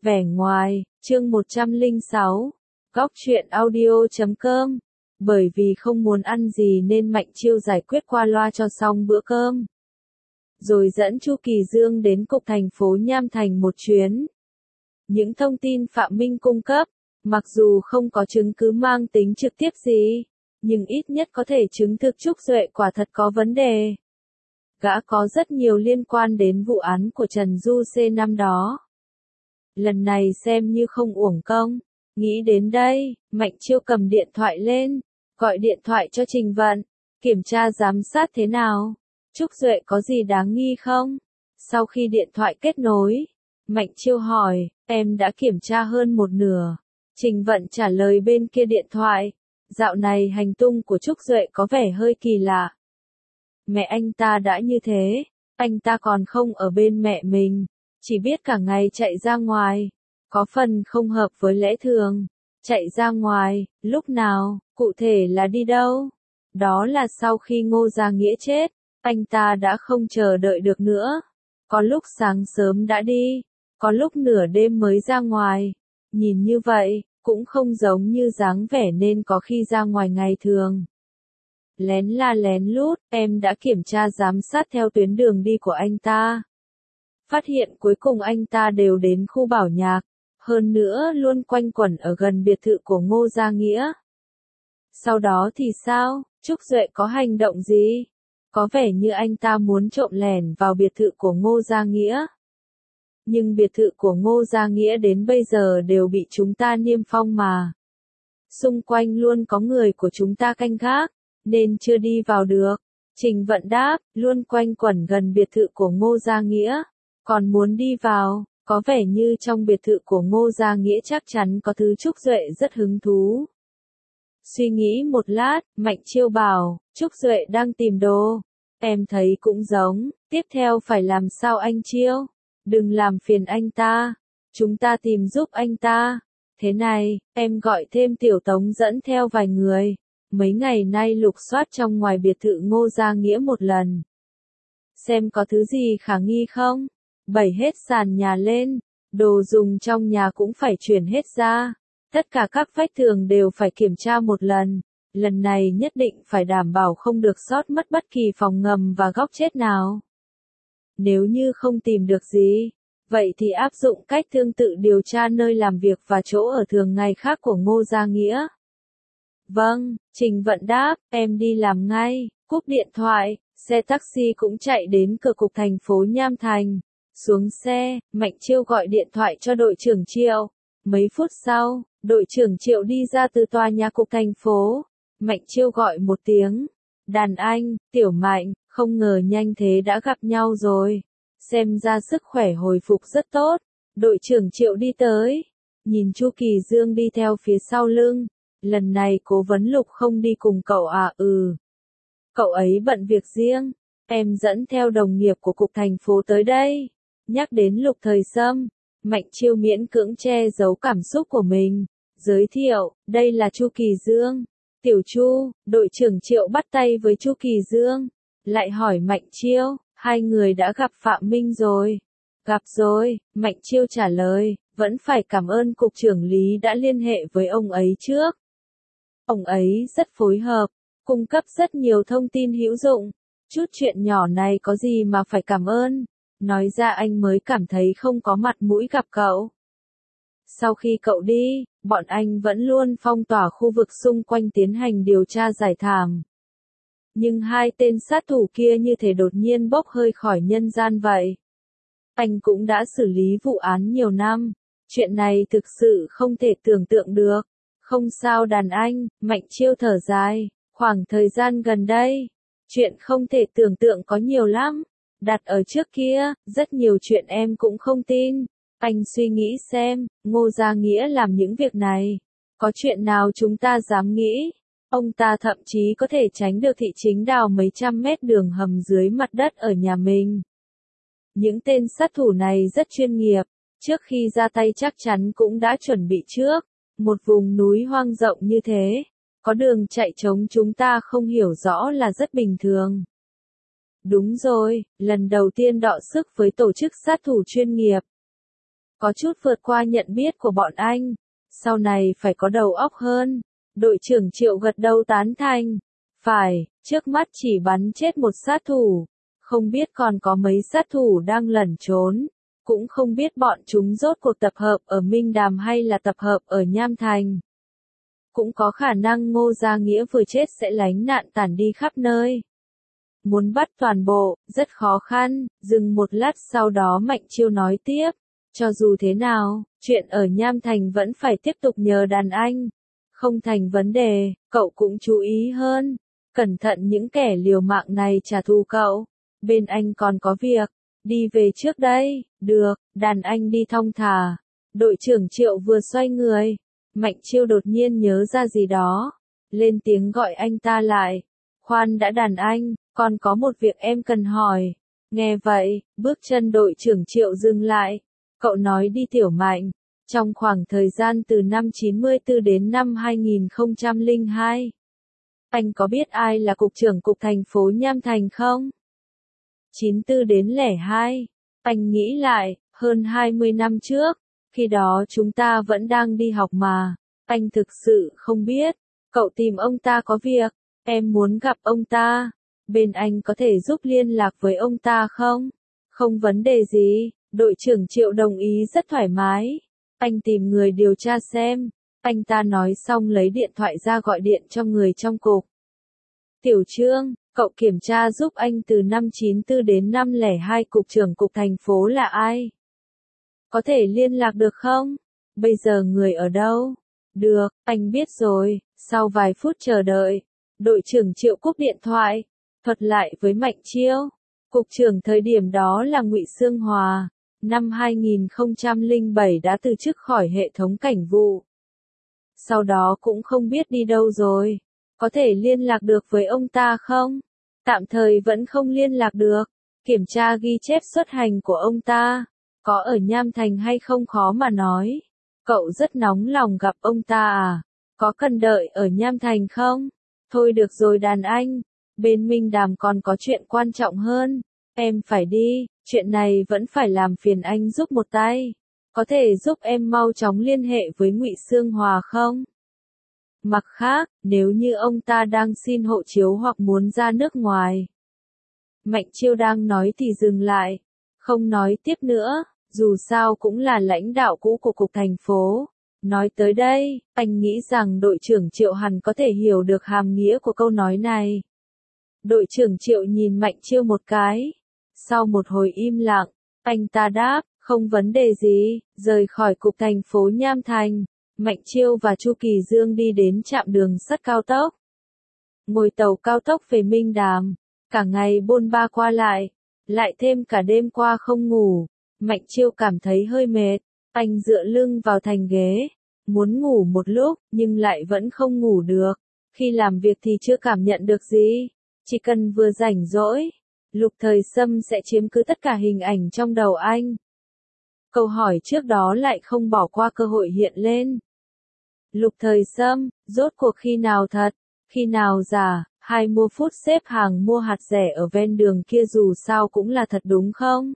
Vẻ ngoài, chương 106, góc truyện audio.com. Bởi vì không muốn ăn gì nên Mạnh Chiêu giải quyết qua loa cho xong bữa cơm. Rồi dẫn Chu Kỳ Dương đến cục thành phố Nham Thành một chuyến. Những thông tin Phạm Minh cung cấp, mặc dù không có chứng cứ mang tính trực tiếp gì, nhưng ít nhất có thể chứng thực Trúc Duệ quả thật có vấn đề. Gã có rất nhiều liên quan đến vụ án của Trần Du C năm đó. Lần này xem như không uổng công. Nghĩ đến đây, Mạnh Chiêu cầm điện thoại lên, gọi điện thoại cho Trình Vận, kiểm tra giám sát thế nào. Trúc Duệ có gì đáng nghi không? Sau khi điện thoại kết nối, Mạnh Chiêu hỏi, em đã kiểm tra hơn một nửa. Trình Vận trả lời bên kia điện thoại, dạo này hành tung của Trúc Duệ có vẻ hơi kỳ lạ. Mẹ anh ta đã như thế, anh ta còn không ở bên mẹ mình, chỉ biết cả ngày chạy ra ngoài, có phần không hợp với lẽ thường. Chạy ra ngoài, lúc nào, cụ thể là đi đâu? Đó là sau khi Ngô Gia Nghĩa chết, anh ta đã không chờ đợi được nữa. Có lúc sáng sớm đã đi, có lúc nửa đêm mới ra ngoài. Nhìn như vậy, cũng không giống như dáng vẻ nên có khi ra ngoài ngày thường. Lén la lén lút, em đã kiểm tra giám sát theo tuyến đường đi của anh ta. Phát hiện cuối cùng anh ta đều đến khu Bảo Nhạc, hơn nữa luôn quanh quẩn ở gần biệt thự của Ngô Gia Nghĩa. Sau đó thì sao, Trúc Duệ có hành động gì? Có vẻ như anh ta muốn trộm lẻn vào biệt thự của Ngô Gia Nghĩa. Nhưng biệt thự của Ngô Gia Nghĩa đến bây giờ đều bị chúng ta niêm phong mà. Xung quanh luôn có người của chúng ta canh gác, nên chưa đi vào được. Trình Vận đáp, luôn quanh quẩn gần biệt thự của Ngô Gia Nghĩa, còn muốn đi vào, có vẻ như trong biệt thự của Ngô Gia Nghĩa chắc chắn có thứ Trúc Duệ rất hứng thú. Suy nghĩ một lát, Mạnh Chiêu bảo, Trúc Duệ đang tìm đồ. Em thấy cũng giống, tiếp theo phải làm sao anh Chiêu? Đừng làm phiền anh ta, chúng ta tìm giúp anh ta. Thế này, em gọi thêm Tiểu Tống dẫn theo vài người. Mấy ngày nay lục soát trong ngoài biệt thự Ngô Gia Nghĩa một lần. Xem có thứ gì khả nghi không? Bày hết sàn nhà lên, đồ dùng trong nhà cũng phải chuyển hết ra. Tất cả các vách tường đều phải kiểm tra một lần. Lần này nhất định phải đảm bảo không được sót mất bất kỳ phòng ngầm và góc chết nào. Nếu như không tìm được gì, vậy thì áp dụng cách tương tự điều tra nơi làm việc và chỗ ở thường ngày khác của Ngô Gia Nghĩa. Vâng, Trình Vận đáp, em đi làm ngay. Cúp điện thoại, xe taxi cũng chạy đến cửa cục thành phố Nham Thành. Xuống xe, Mạnh Chiêu gọi điện thoại cho đội trưởng Triệu. Mấy phút sau, đội trưởng Triệu đi ra từ tòa nhà cục thành phố. Mạnh Chiêu gọi một tiếng. Đàn anh, Tiểu Mạnh, không ngờ nhanh thế đã gặp nhau rồi. Xem ra sức khỏe hồi phục rất tốt. Đội trưởng Triệu đi tới. Nhìn Chu Kỳ Dương đi theo phía sau lưng. Lần này Cố vấn Lục không đi cùng cậu à? Cậu ấy bận việc riêng. Em dẫn theo đồng nghiệp của cục thành phố tới đây. Nhắc đến Lục Thời Sâm, Mạnh Chiêu miễn cưỡng che giấu cảm xúc của mình. Giới thiệu, đây là Chu Kỳ Dương. Tiểu Chu, đội trưởng Triệu bắt tay với Chu Kỳ Dương. Lại hỏi Mạnh Chiêu, hai người đã gặp Phạm Minh rồi. Gặp rồi, Mạnh Chiêu trả lời, vẫn phải cảm ơn cục trưởng Lý đã liên hệ với ông ấy trước. Ông ấy rất phối hợp, cung cấp rất nhiều thông tin hữu dụng. Chút chuyện nhỏ này có gì mà phải cảm ơn. Nói ra anh mới cảm thấy không có mặt mũi gặp cậu. Sau khi cậu đi, bọn anh vẫn luôn phong tỏa khu vực xung quanh tiến hành điều tra giải thảm. Nhưng hai tên sát thủ kia như thể đột nhiên bốc hơi khỏi nhân gian vậy. Anh cũng đã xử lý vụ án nhiều năm. Chuyện này thực sự không thể tưởng tượng được. Không sao đàn anh, Mạnh Chiêu thở dài. Khoảng thời gian gần đây, chuyện không thể tưởng tượng có nhiều lắm. Đặt ở trước kia, rất nhiều chuyện em cũng không tin. Anh suy nghĩ xem, Ngô Gia Nghĩa làm những việc này. Có chuyện nào chúng ta dám nghĩ? Ông ta thậm chí có thể tránh được thị chính đào mấy trăm mét đường hầm dưới mặt đất ở nhà mình. Những tên sát thủ này rất chuyên nghiệp. Trước khi ra tay chắc chắn cũng đã chuẩn bị trước. Một vùng núi hoang rộng như thế, có đường chạy trống chúng ta không hiểu rõ là rất bình thường. Đúng rồi, lần đầu tiên đọ sức với tổ chức sát thủ chuyên nghiệp. có chút vượt qua nhận biết của bọn anh. Sau này phải có đầu óc hơn. Đội trưởng Triệu gật đầu tán thành. Phải, trước mắt chỉ bắn chết một sát thủ. Không biết còn có mấy sát thủ đang lẩn trốn. Cũng không biết bọn chúng rốt cuộc tập hợp ở Minh Đàm hay là tập hợp ở Nham Thành. Cũng có khả năng Ngô Gia Nghĩa vừa chết sẽ lánh nạn tản đi khắp nơi. Muốn bắt toàn bộ, rất khó khăn, dừng một lát sau đó Mạnh Chiêu nói tiếp. Cho dù thế nào, chuyện ở Nham Thành vẫn phải tiếp tục nhờ đàn anh. Không thành vấn đề, cậu cũng chú ý hơn. Cẩn thận những kẻ liều mạng này trả thù cậu. Bên anh còn có việc. Đi về trước đây, được, đàn anh đi thong thả. Đội trưởng Triệu vừa xoay người. Mạnh Chiêu đột nhiên nhớ ra gì đó. Lên tiếng gọi anh ta lại. Khoan đã đàn anh, còn có một việc em cần hỏi. Nghe vậy, bước chân đội trưởng Triệu dừng lại. Cậu nói đi Tiểu Mạnh. Trong khoảng thời gian từ năm 94 đến năm 2002. Anh có biết ai là cục trưởng cục thành phố Nham Thành không? 94 đến 02. Anh nghĩ lại, hơn 20 năm trước. Khi đó chúng ta vẫn đang đi học mà. Anh thực sự không biết. Cậu tìm ông ta có việc. Em muốn gặp ông ta. Bên anh có thể giúp liên lạc với ông ta không? Không vấn đề gì. Đội trưởng Triệu đồng ý rất thoải mái. Anh tìm người điều tra xem. Anh ta nói xong lấy điện thoại ra gọi điện cho người trong cục. Tiểu Trương, cậu kiểm tra giúp anh từ năm 94 đến năm 02 cục trưởng cục thành phố là ai? Có thể liên lạc được không? Bây giờ người ở đâu? Được, anh biết rồi. Sau vài phút chờ đợi, đội trưởng Triệu cúp điện thoại, thuật lại với Mạnh Chiêu. Cục trưởng thời điểm đó là Ngụy Sương Hòa. Năm 2007 đã từ chức khỏi hệ thống cảnh vụ. Sau đó cũng không biết đi đâu rồi. Có thể liên lạc được với ông ta không? Tạm thời vẫn không liên lạc được. Kiểm tra ghi chép xuất hành của ông ta. Có ở Nham Thành hay không khó mà nói. Cậu rất nóng lòng gặp ông ta à? Có cần đợi ở Nham Thành không? Thôi được rồi đàn anh. Bên Minh Đàm còn có chuyện quan trọng hơn. Em phải đi, chuyện này vẫn phải làm phiền anh giúp một tay. Có thể giúp em mau chóng liên hệ với Ngụy Sương Hòa không? Mặt khác, nếu như ông ta đang xin hộ chiếu hoặc muốn ra nước ngoài. Mạnh Chiêu đang nói thì dừng lại. Không nói tiếp nữa, dù sao cũng là lãnh đạo cũ của cục thành phố. Nói tới đây, anh nghĩ rằng đội trưởng Triệu hẳn có thể hiểu được hàm nghĩa của câu nói này. Đội trưởng Triệu nhìn Mạnh Chiêu một cái. Sau một hồi im lặng, anh ta đáp, không vấn đề gì, rời khỏi cục thành phố Nham Thành. Mạnh Chiêu và Chu Kỳ Dương đi đến trạm đường sắt cao tốc. Ngồi tàu cao tốc về Minh Đàm, cả ngày bôn ba qua lại thêm cả đêm qua không ngủ. Mạnh Chiêu cảm thấy hơi mệt, anh dựa lưng vào thành ghế, muốn ngủ một lúc, nhưng lại vẫn không ngủ được. Khi làm việc thì chưa cảm nhận được gì, chỉ cần vừa rảnh rỗi, Lục Thời Sâm sẽ chiếm cứ tất cả hình ảnh trong đầu anh. Câu hỏi trước đó lại không bỏ qua cơ hội hiện lên. Lục Thời Sâm, rốt cuộc khi nào thật, khi nào giả, hay mua phút xếp hàng mua hạt rẻ ở ven đường kia dù sao cũng là thật đúng không?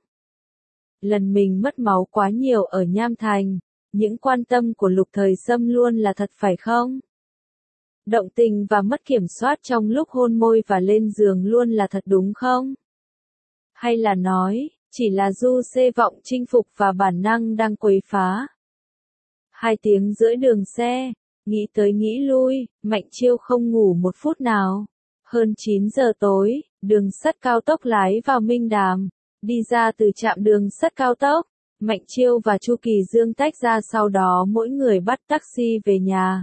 Lần mình mất máu quá nhiều ở Nham Thành, những quan tâm của Lục Thời Sâm luôn là thật phải không? Động tình và mất kiểm soát trong lúc hôn môi và lên giường luôn là thật đúng không? Hay là nói, chỉ là du xê vọng chinh phục và bản năng đang quấy phá? 2 tiếng rưỡi đường xe, nghĩ tới nghĩ lui, Mạnh Chiêu không ngủ một phút nào. Hơn 9 giờ tối, đường sắt cao tốc lái vào Minh Đàm. Đi ra từ trạm đường sắt cao tốc, Mạnh Chiêu và Chu Kỳ Dương tách ra sau đó mỗi người bắt taxi về nhà.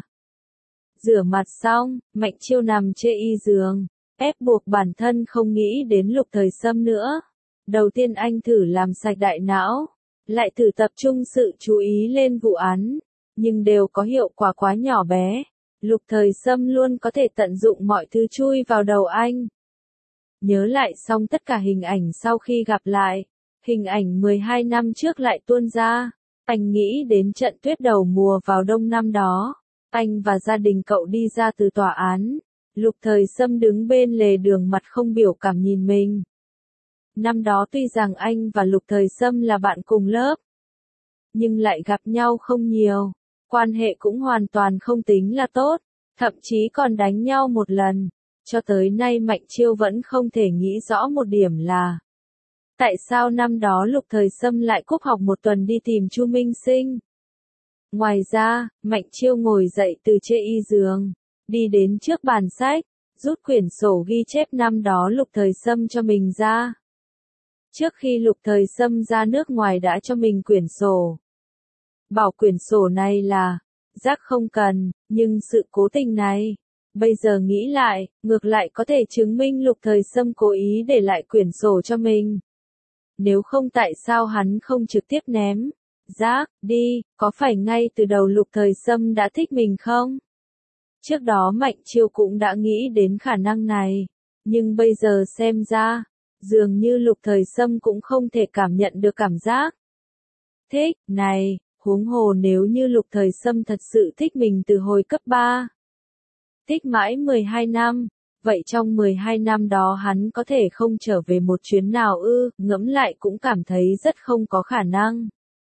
Rửa mặt xong, Mạnh Chiêu nằm trên y giường, ép buộc bản thân không nghĩ đến Lục Thời Sâm nữa. Đầu tiên anh thử làm sạch đại não, lại thử tập trung sự chú ý lên vụ án, nhưng đều có hiệu quả quá nhỏ bé. Lục Thời Sâm luôn có thể tận dụng mọi thứ chui vào đầu anh. Nhớ lại xong tất cả hình ảnh sau khi gặp lại, hình ảnh 12 năm trước lại tuôn ra. Anh nghĩ đến trận tuyết đầu mùa vào đông năm đó. Anh và gia đình cậu đi ra từ tòa án. Lục Thời Sâm đứng bên lề đường mặt không biểu cảm nhìn mình. Năm đó tuy rằng anh và Lục Thời Sâm là bạn cùng lớp, nhưng lại gặp nhau không nhiều. Quan hệ cũng hoàn toàn không tính là tốt, thậm chí còn đánh nhau một lần. Cho tới nay Mạnh Chiêu vẫn không thể nghĩ rõ một điểm là tại sao năm đó Lục Thời Sâm lại cúp học một tuần đi tìm Chu Minh Sinh. Ngoài ra, Mạnh Chiêu ngồi dậy từ chê y giường, đi đến trước bàn sách, rút quyển sổ ghi chép năm đó Lục Thời Sâm cho mình ra. Trước khi Lục Thời Sâm ra nước ngoài đã cho mình quyển sổ. Bảo quyển sổ này là rác không cần, nhưng sự cố tình này, bây giờ nghĩ lại, ngược lại có thể chứng minh Lục Thời Sâm cố ý để lại quyển sổ cho mình. Nếu không tại sao hắn không trực tiếp ném rác đi, có phải ngay từ đầu Lục Thời Sâm đã thích mình không? Trước đó Mạnh Chiêu cũng đã nghĩ đến khả năng này, nhưng bây giờ xem ra, dường như Lục Thời Sâm cũng không thể cảm nhận được cảm giác thích này, huống hồ nếu như Lục Thời Sâm thật sự thích mình từ hồi cấp 3. Thích mãi 12 năm, vậy trong 12 năm đó hắn có thể không trở về một chuyến nào ư, ngẫm lại cũng cảm thấy rất không có khả năng.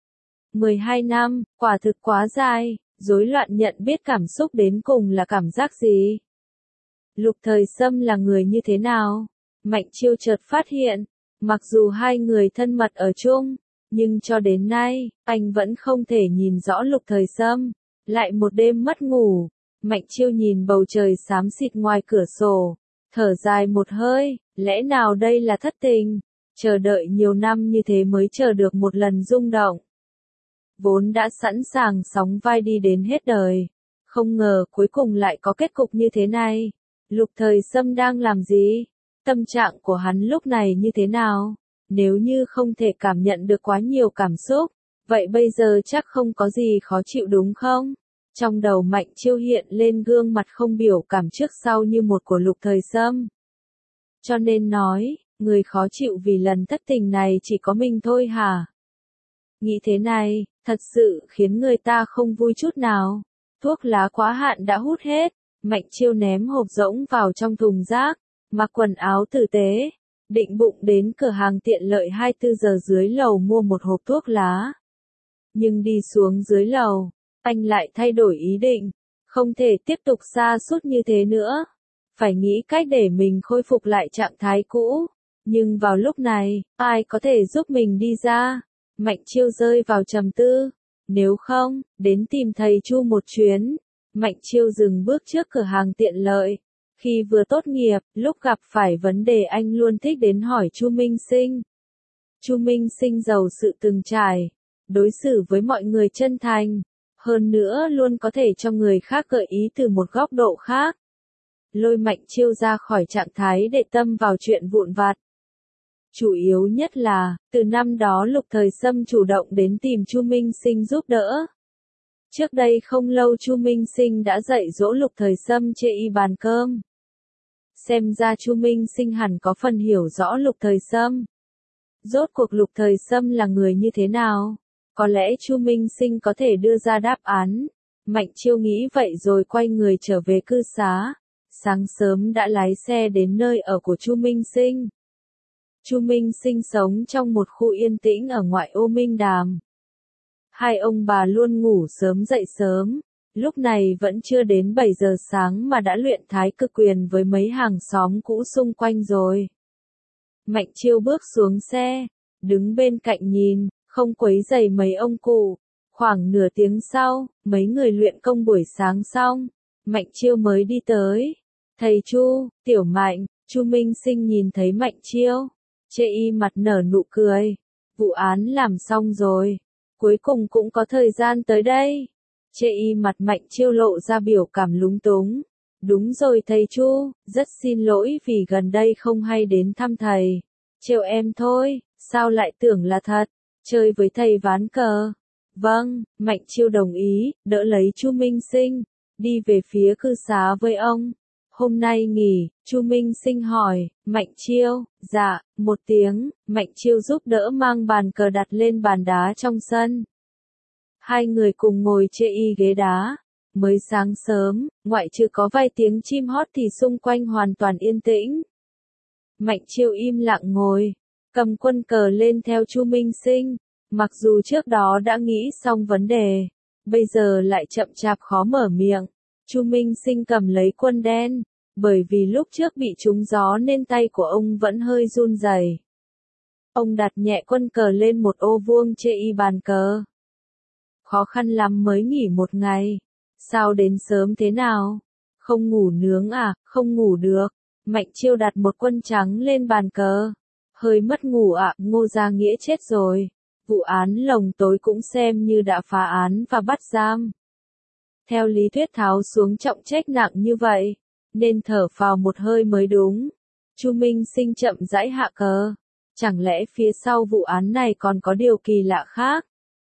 12 năm, quả thực quá dài, rối loạn nhận biết cảm xúc đến cùng là cảm giác gì? Lục Thời Sâm là người như thế nào? Mạnh Chiêu chợt phát hiện, mặc dù hai người thân mật ở chung, nhưng cho đến nay, anh vẫn không thể nhìn rõ Lục Thời Sâm. Lại một đêm mất ngủ, Mạnh Chiêu nhìn bầu trời xám xịt ngoài cửa sổ, thở dài một hơi, lẽ nào đây là thất tình? Chờ đợi nhiều năm như thế mới chờ được một lần rung động. Vốn đã sẵn sàng sóng vai đi đến hết đời, không ngờ cuối cùng lại có kết cục như thế này. Lục Thời Sâm đang làm gì? Tâm trạng của hắn lúc này như thế nào? Nếu như không thể cảm nhận được quá nhiều cảm xúc, vậy bây giờ chắc không có gì khó chịu đúng không? Trong đầu Mạnh Chiêu hiện lên gương mặt không biểu cảm trước sau như một của Lục Thời Sâm. Cho nên nói, người khó chịu vì lần thất tình này chỉ có mình thôi hả? Nghĩ thế này, thật sự khiến người ta không vui chút nào. Thuốc lá quá hạn đã hút hết, Mạnh Chiêu ném hộp rỗng vào trong thùng rác, mặc quần áo tử tế, định bụng đến cửa hàng tiện lợi 24 giờ dưới lầu mua một hộp thuốc lá. Nhưng đi xuống dưới lầu, anh lại thay đổi ý định, không thể tiếp tục sa sút như thế nữa, phải nghĩ cách để mình khôi phục lại trạng thái cũ. Nhưng vào lúc này, ai có thể giúp mình đi ra? Mạnh Chiêu rơi vào trầm tư, nếu không, đến tìm thầy Chu một chuyến. Mạnh Chiêu dừng bước trước cửa hàng tiện lợi. Khi vừa tốt nghiệp, lúc gặp phải vấn đề anh luôn thích đến hỏi Chu Minh Sinh. Chu Minh Sinh giàu sự từng trải, đối xử với mọi người chân thành, hơn nữa luôn có thể cho người khác gợi ý từ một góc độ khác. Lôi Mạnh Chiêu ra khỏi trạng thái để tâm vào chuyện vụn vặt. Chủ yếu nhất là, từ năm đó Lục Thời Sâm chủ động đến tìm Chu Minh Sinh giúp đỡ. Trước đây không lâu Chu Minh Sinh đã dạy dỗ Lục Thời Sâm chê y bàn cơm. Xem ra Chu Minh Sinh hẳn có phần hiểu rõ Lục Thời Sâm. Rốt cuộc Lục Thời Sâm là người như thế nào? Có lẽ Chu Minh Sinh có thể đưa ra đáp án. Mạnh Chiêu nghĩ vậy rồi quay người trở về cư xá. Sáng sớm đã lái xe đến nơi ở của Chu Minh Sinh. Chu Minh Sinh sống trong một khu yên tĩnh ở ngoại ô Minh Đàm. Hai ông bà luôn ngủ sớm dậy sớm, lúc này vẫn chưa đến 7 giờ sáng mà đã luyện thái cực quyền với mấy hàng xóm cũ xung quanh rồi. Mạnh Chiêu bước xuống xe, đứng bên cạnh nhìn, không quấy rầy mấy ông cụ. Khoảng nửa tiếng sau, mấy người luyện công buổi sáng xong, Mạnh Chiêu mới đi tới. Thầy Chu, Tiểu Mạnh, Chu Minh Sinh nhìn thấy Mạnh Chiêu, chê y mặt nở nụ cười. Vụ án làm xong rồi, cuối cùng cũng có thời gian tới đây. Chê y mặt Mạnh Chiêu lộ ra biểu cảm lúng túng. Đúng rồi thầy Chu, rất xin lỗi vì gần đây không hay đến thăm thầy. Trêu em thôi, sao lại tưởng là thật, chơi với thầy ván cờ. Vâng, Mạnh Chiêu đồng ý, đỡ lấy Chu Minh Sinh, đi về phía cư xá với ông. Hôm nay nghỉ, Chu Minh Sinh hỏi, Mạnh Chiêu, dạ, một tiếng, Mạnh Chiêu giúp đỡ mang bàn cờ đặt lên bàn đá trong sân. Hai người cùng ngồi chê y ghế đá. Mới sáng sớm, ngoại trừ có vài tiếng chim hót thì xung quanh hoàn toàn yên tĩnh. Mạnh Chiêu im lặng ngồi, cầm quân cờ lên theo Chu Minh Sinh. Mặc dù trước đó đã nghĩ xong vấn đề, bây giờ lại chậm chạp khó mở miệng. Chu Minh Sinh cầm lấy quân đen, bởi vì lúc trước bị trúng gió nên tay của ông vẫn hơi run rẩy. Ông đặt nhẹ quân cờ lên một ô vuông trên y bàn cờ. Khó khăn lắm mới nghỉ một ngày. Sao đến sớm thế nào? Không ngủ nướng à? Không ngủ được. Mạnh Chiêu đặt một quân trắng lên bàn cờ. Hơi mất ngủ ạ, Ngô Gia Nghĩa chết rồi. Vụ án lồng tối cũng xem như đã phá án và bắt giam. Theo lý thuyết tháo xuống trọng trách nặng như vậy, nên thở phào một hơi mới đúng. Chu Minh Sinh chậm rãi hạ cờ. Chẳng lẽ phía sau vụ án này còn có điều kỳ lạ khác?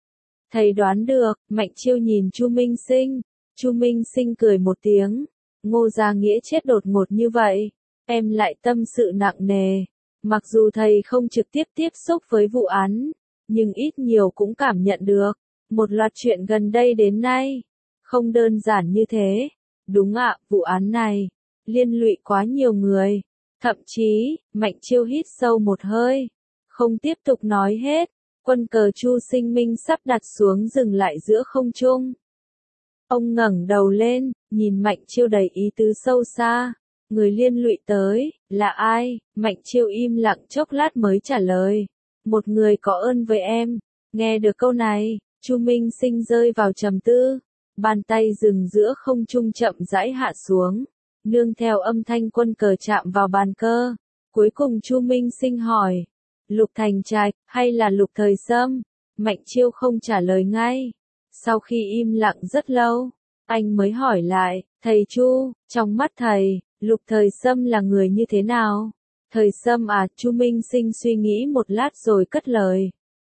Thầy đoán được, Mạnh Chiêu nhìn Chu Minh Sinh. Chu Minh Sinh cười một tiếng. Ngô Gia Nghĩa chết đột ngột như vậy, em lại tâm sự nặng nề. Mặc dù thầy không trực tiếp tiếp xúc với vụ án, nhưng ít nhiều cũng cảm nhận được. Một loạt chuyện gần đây đến nay, không đơn giản như thế. Đúng ạ, vụ án này, liên lụy quá nhiều người. Thậm chí, Mạnh Chiêu hít sâu một hơi, không tiếp tục nói hết. Quân cờ Chu Sinh Minh sắp đặt xuống dừng lại giữa không trung. Ông ngẩng đầu lên, nhìn Mạnh Chiêu đầy ý tứ sâu xa. Người liên lụy tới, là ai? Mạnh Chiêu im lặng chốc lát mới trả lời. Một người có ơn với em. Nghe được câu này, Chu Minh Sinh rơi vào trầm tư. Bàn tay dừng giữa không trung chậm rãi hạ xuống. Nương theo âm thanh quân cờ chạm vào bàn cờ. Cuối cùng Chu Minh Sinh hỏi. Lục Thành Trạch, hay là Lục Thời Sâm? Mạnh Chiêu không trả lời ngay. Sau khi im lặng rất lâu, anh mới hỏi lại, thầy Chu, trong mắt thầy, Lục Thời Sâm là người như thế nào? Thời Sâm à, Chu Minh Sinh suy nghĩ một lát rồi cất lời.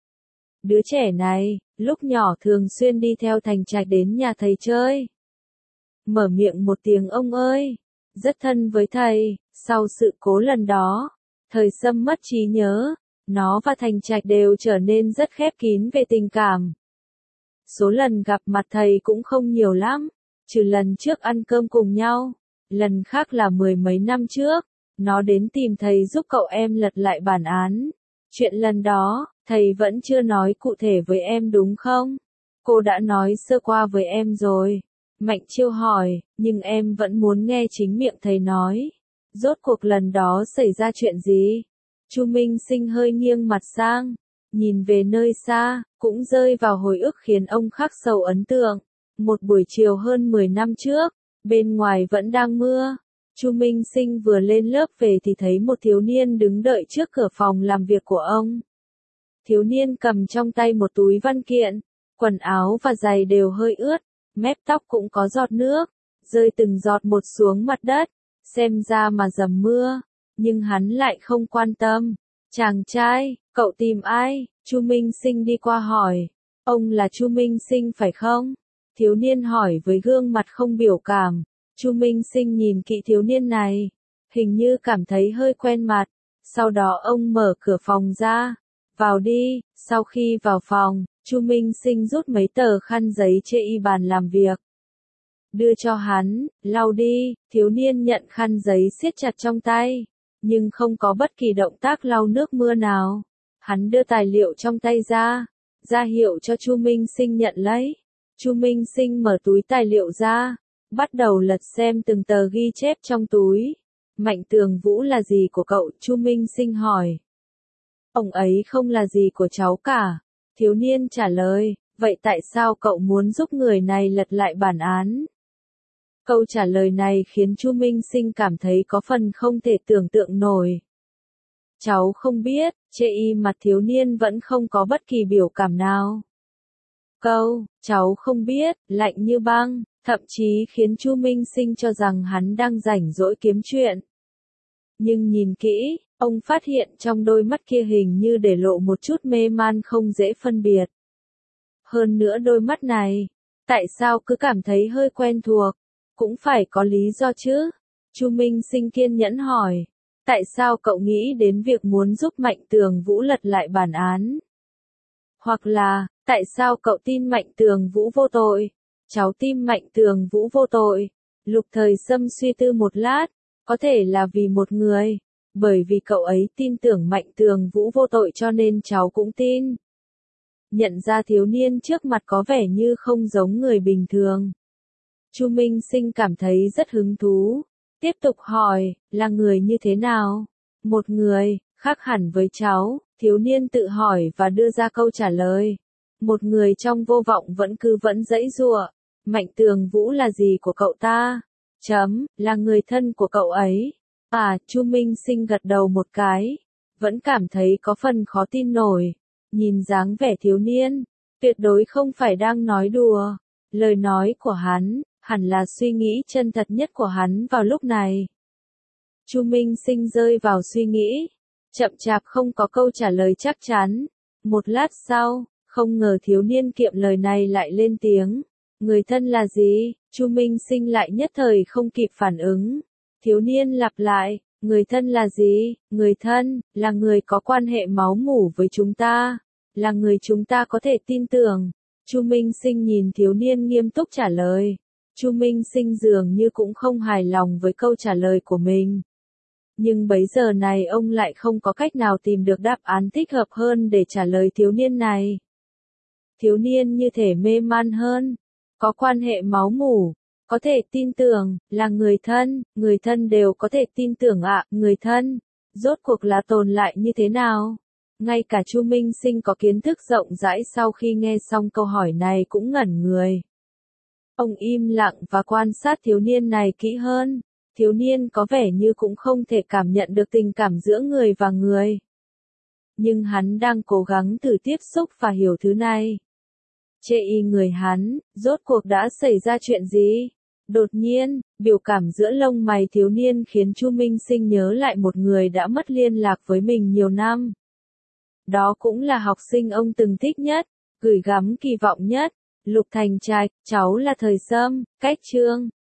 Đứa trẻ này, lúc nhỏ thường xuyên đi theo Thành Trạch đến nhà thầy chơi. Mở miệng một tiếng ông ơi, rất thân với thầy. Sau sự cố lần đó, Thời Sâm mất trí nhớ, nó và Thành Trạch đều trở nên rất khép kín về tình cảm. Số lần gặp mặt thầy cũng không nhiều lắm, trừ lần trước ăn cơm cùng nhau, lần khác là 10 mấy năm trước, nó đến tìm thầy giúp cậu em lật lại bản án. Chuyện lần đó, thầy vẫn chưa nói cụ thể với em đúng không? Cô đã nói sơ qua với em rồi. Mạnh Chiêu hỏi, nhưng em vẫn muốn nghe chính miệng thầy nói. Rốt cuộc lần đó xảy ra chuyện gì? Chu Minh Sinh hơi nghiêng mặt sang, nhìn về nơi xa, cũng rơi vào hồi ức khiến ông khắc sâu ấn tượng. Một buổi chiều hơn 10 năm trước, bên ngoài vẫn đang mưa. Chu Minh Sinh vừa lên lớp về thì thấy một thiếu niên đứng đợi trước cửa phòng làm việc của ông. Thiếu niên cầm trong tay một túi văn kiện, quần áo và giày đều hơi ướt, mép tóc cũng có giọt nước, rơi từng giọt một xuống mặt đất, xem ra mà dầm mưa, nhưng hắn lại không quan tâm. Chàng trai, cậu tìm ai? Chu Minh Sinh đi qua hỏi. Ông là Chu Minh Sinh phải không? Thiếu niên hỏi với gương mặt không biểu cảm. Chu Minh Sinh nhìn kỹ thiếu niên này, hình như cảm thấy hơi quen mặt. Sau đó ông mở cửa phòng ra. Vào đi. Sau khi vào phòng, Chu Minh Sinh rút mấy tờ khăn giấy trên y bàn làm việc. Đưa cho hắn, lau đi. Thiếu niên nhận khăn giấy siết chặt trong tay, nhưng không có bất kỳ động tác lau nước mưa nào. Hắn đưa tài liệu trong tay ra hiệu cho Chu Minh Sinh nhận lấy. Chu Minh Sinh mở túi tài liệu ra, bắt đầu lật xem từng tờ ghi chép trong túi. Mạnh Tường Vũ là gì của cậu? Chu Minh Sinh hỏi. Ông ấy không là gì của cháu cả. Thiếu niên trả lời, vậy tại sao cậu muốn giúp người này lật lại bản án? Câu trả lời này khiến Chu Minh Sinh cảm thấy có phần không thể tưởng tượng nổi. Cháu không biết, chê y mặt thiếu niên vẫn không có bất kỳ biểu cảm nào. Câu, cháu không biết, lạnh như băng, thậm chí khiến Chu Minh Sinh cho rằng hắn đang rảnh rỗi kiếm chuyện. Nhưng nhìn kỹ, ông phát hiện trong đôi mắt kia hình như để lộ một chút mê man không dễ phân biệt. Hơn nữa đôi mắt này, tại sao cứ cảm thấy hơi quen thuộc? Cũng phải có lý do chứ. Chu Minh Sinh kiên nhẫn hỏi. Tại sao cậu nghĩ đến việc muốn giúp Mạnh Tường Vũ lật lại bản án? Hoặc là, tại sao cậu tin Mạnh Tường Vũ vô tội? Cháu tin Mạnh Tường Vũ vô tội. Lục Thời Sâm suy tư một lát. Có thể là vì một người. Bởi vì cậu ấy tin tưởng Mạnh Tường Vũ vô tội cho nên cháu cũng tin. nhận ra thiếu niên trước mặt có vẻ như không giống người bình thường. Chu Minh Sinh cảm thấy rất hứng thú, tiếp tục hỏi, là người như thế nào? Một người, khác hẳn với cháu, thiếu niên tự hỏi và đưa ra câu trả lời. Một người trong vô vọng vẫn giãy giụa. Mạnh Tường Vũ là gì của cậu ta? Là người thân của cậu ấy. À, Chu Minh Sinh gật đầu một cái, vẫn cảm thấy có phần khó tin nổi. Nhìn dáng vẻ thiếu niên, tuyệt đối không phải đang nói đùa. Lời nói của hắn, hẳn là suy nghĩ chân thật nhất của hắn vào lúc này. Chu Minh Sinh rơi vào suy nghĩ, chậm chạp không có câu trả lời chắc chắn. Một lát sau, không ngờ thiếu niên kiệm lời này lại lên tiếng. Người thân là gì? Chu Minh Sinh lại nhất thời không kịp phản ứng. Thiếu niên lặp lại, người thân là gì? Người thân, là người có quan hệ máu mủ với chúng ta, là người chúng ta có thể tin tưởng. Chu Minh Sinh nhìn thiếu niên nghiêm túc trả lời. Chu Minh Sinh dường như cũng không hài lòng với câu trả lời của mình. Nhưng bấy giờ này ông lại không có cách nào tìm được đáp án thích hợp hơn để trả lời thiếu niên này. Thiếu niên như thể mê man hơn. Có quan hệ máu mủ, có thể tin tưởng, là người thân đều có thể tin tưởng ạ, người thân, rốt cuộc là tồn lại như thế nào? Ngay cả Chu Minh Sinh có kiến thức rộng rãi sau khi nghe xong câu hỏi này cũng ngẩn người. Ông im lặng và quan sát thiếu niên này kỹ hơn. Thiếu niên có vẻ như cũng không thể cảm nhận được tình cảm giữa người và người. Nhưng hắn đang cố gắng thử tiếp xúc và hiểu thứ này. Chê y người hắn, rốt cuộc đã xảy ra chuyện gì? Đột nhiên, biểu cảm giữa lông mày thiếu niên khiến Chu Minh Sinh nhớ lại một người đã mất liên lạc với mình nhiều năm. Đó cũng là học sinh ông từng thích nhất, gửi gắm kỳ vọng nhất. Lục Thành Trạch, cháu là Thời Sâm, cách chương